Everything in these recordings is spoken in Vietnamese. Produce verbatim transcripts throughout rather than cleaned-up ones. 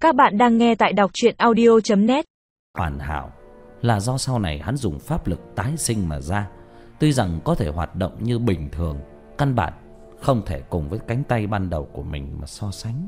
Các bạn đang nghe tại đọc truyện audio chấm net. Hoàn hảo là do sau này hắn dùng pháp lực tái sinh mà ra. Tuy rằng có thể hoạt động như bình thường, căn bản không thể cùng với cánh tay ban đầu của mình mà so sánh.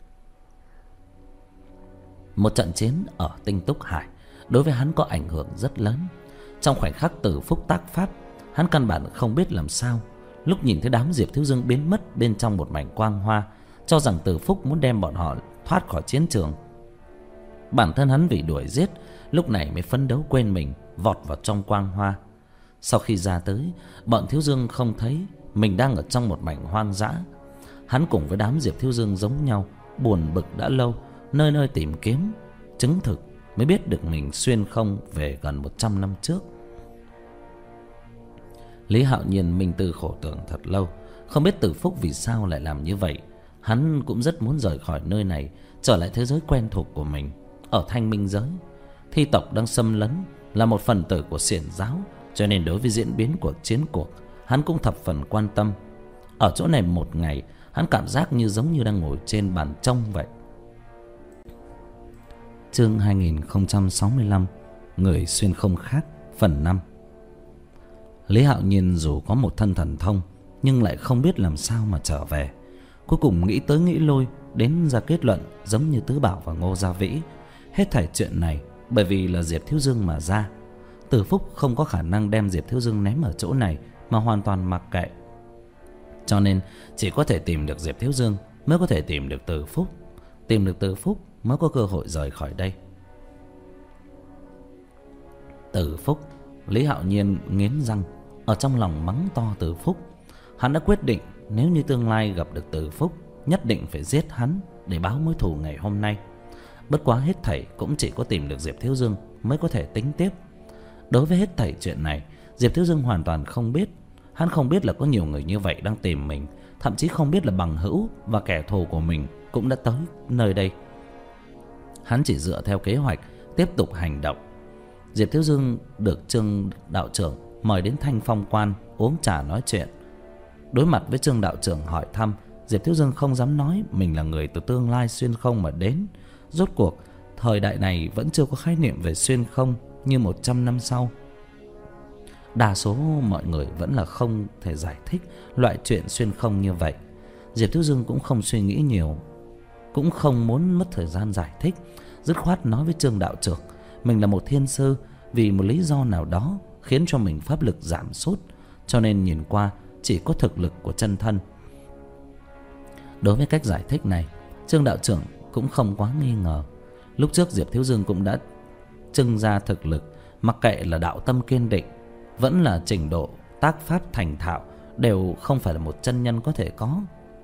Một trận chiến ở Tinh Túc Hải đối với hắn có ảnh hưởng rất lớn. Trong khoảnh khắc Từ Phúc tác pháp, hắn căn bản không biết làm sao. Lúc nhìn thấy đám Diệp Thiếu Dương biến mất bên trong một mảnh quang hoa, cho rằng Từ Phúc muốn đem bọn họ thoát khỏi chiến trường. Bản thân hắn vì đuổi giết, lúc này mới phấn đấu quên mình, vọt vào trong quang hoa. Sau khi ra tới, bọn Thiếu Dương không thấy mình đang ở trong một mảnh hoang dã. Hắn cùng với đám Diệp Thiếu Dương giống nhau, buồn bực đã lâu, nơi nơi tìm kiếm chứng thực, mới biết được mình xuyên không về gần một trăm năm trước. Lý Hạo Nhiên minh tư khổ tưởng thật lâu, không biết Từ Phúc vì sao lại làm như vậy. Hắn cũng rất muốn rời khỏi nơi này, trở lại thế giới quen thuộc của mình. Ở Thanh Minh giới, thi tộc đang xâm lấn, là một phần tử của xiển giáo, cho nên đối với diễn biến của chiến cuộc, hắn cũng thập phần quan tâm. Ở chỗ này một ngày, hắn cảm giác như giống như đang ngồi trên bàn trông vậy. Chương hai nghìn không trăm sáu mươi lăm, Người xuyên không khác, phần năm. Lý Hạo Nhiên dù có một thân thần thông, nhưng lại không biết làm sao mà trở về. Cuối cùng nghĩ tới nghĩ lui, đến ra kết luận giống như Tứ Bảo và Ngô Gia Vĩ. Hết thảy chuyện này bởi vì là Diệp Thiếu Dương mà ra. Từ Phúc không có khả năng đem Diệp Thiếu Dương ném ở chỗ này mà hoàn toàn mặc kệ. Cho nên chỉ có thể tìm được Diệp Thiếu Dương mới có thể tìm được Từ Phúc. Tìm được Từ Phúc mới có cơ hội rời khỏi đây. Từ Phúc, Lý Hạo Nhiên nghiến răng, ở trong lòng mắng to Từ Phúc. Hắn đã quyết định nếu như tương lai gặp được Từ Phúc, nhất định phải giết hắn để báo mối thù ngày hôm nay. Bất quá hết thảy cũng chỉ có tìm được Diệp Thiếu Dương mới có thể tính tiếp. Đối với hết thảy chuyện này, Diệp Thiếu Dương hoàn toàn không biết. Hắn không biết là có nhiều người như vậy đang tìm mình, thậm chí không biết là bằng hữu và kẻ thù của mình cũng đã tới nơi đây. Hắn chỉ dựa theo kế hoạch tiếp tục hành động. Diệp Thiếu Dương được Trương đạo trưởng mời đến Thanh Phong Quan uống trà nói chuyện. Đối mặt với Trương đạo trưởng hỏi thăm, Diệp Thiếu Dương không dám nói mình là người từ tương lai xuyên không mà đến. Rốt cuộc thời đại này vẫn chưa có khái niệm về xuyên không như một trăm năm sau. Đa số mọi người vẫn là không thể giải thích loại chuyện xuyên không như vậy. Diệp Thiếu Dương cũng không suy nghĩ nhiều, cũng không muốn mất thời gian giải thích, dứt khoát nói với Trương đạo trưởng mình là một thiên sư, vì một lý do nào đó khiến cho mình pháp lực giảm sút, cho nên nhìn qua chỉ có thực lực của chân thân. Đối với cách giải thích này, Trương đạo trưởng cũng không quá nghi ngờ. Lúc trước Diệp Thiếu Dương cũng đã trưng ra thực lực, mặc kệ là đạo tâm kiên định, vẫn là trình độ tác pháp thành thạo, đều không phải là một chân nhân có thể có.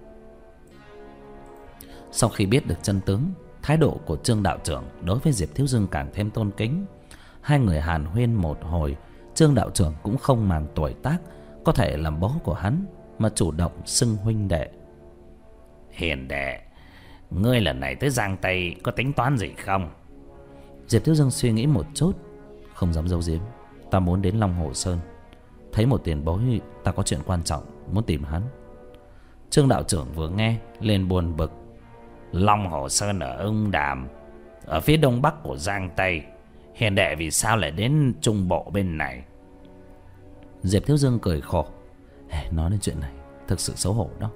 Sau khi biết được chân tướng, thái độ của Trương đạo trưởng đối với Diệp Thiếu Dương càng thêm tôn kính. Hai người hàn huyên một hồi, Trương đạo trưởng cũng không màng tuổi tác, có thể làm bố của hắn, mà chủ động xưng huynh đệ. Hiền đệ, ngươi lần này tới Giang Tây có tính toán gì không? Diệp Thiếu Dương suy nghĩ một chút, không dám giấu giếm. Ta muốn đến Long Hồ Sơn, thấy một tiền bối, ta có chuyện quan trọng muốn tìm hắn. Trương đạo trưởng vừa nghe lên buồn bực. Long Hồ Sơn ở Ưng Đàm, ở phía đông bắc của Giang Tây. Hiền đệ vì sao lại đến Trung Bộ bên này? Diệp Thiếu Dương cười khổ. Nói đến chuyện này thực sự xấu hổ đó.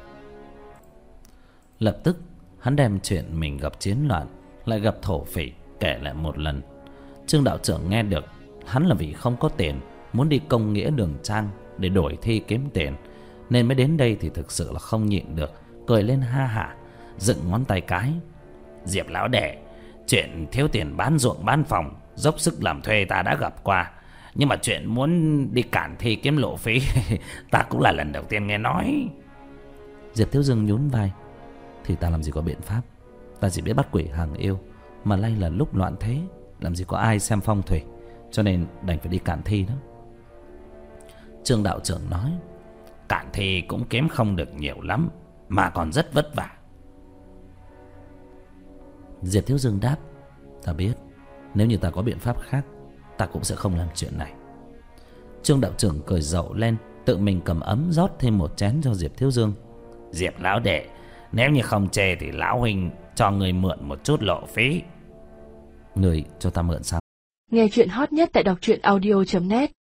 Lập tức hắn đem chuyện mình gặp chiến loạn, lại gặp thổ phỉ kể lại một lần. Trương đạo trưởng nghe được, hắn là vì không có tiền, muốn đi công nghĩa Đường Trang để đổi thi kiếm tiền, nên mới đến đây, thì thực sự là không nhịn được, cười lên ha hả, dựng ngón tay cái. Diệp lão đệ, chuyện thiếu tiền bán ruộng bán phòng, dốc sức làm thuê ta đã gặp qua, nhưng mà chuyện muốn đi cản thi kiếm lộ phí ta cũng là lần đầu tiên nghe nói. Diệp Thiếu Dương nhún vai. Thì ta làm gì có biện pháp, ta chỉ biết bắt quỷ hàng yêu, mà nay là lúc loạn thế, làm gì có ai xem phong thủy, cho nên đành phải đi cản thi đó. Trương đạo trưởng nói, cản thi cũng kiếm không được nhiều lắm, mà còn rất vất vả. Diệp Thiếu Dương đáp, ta biết, nếu như ta có biện pháp khác, ta cũng sẽ không làm chuyện này. Trương đạo trưởng cười rộ lên, tự mình cầm ấm rót thêm một chén cho Diệp Thiếu Dương. Diệp lão đệ, nếu như không chê thì lão huynh cho người mượn một chút lộ phí. Người cho ta mượn sao? Nghe chuyện hot nhất tại đọc truyện audio chấm net.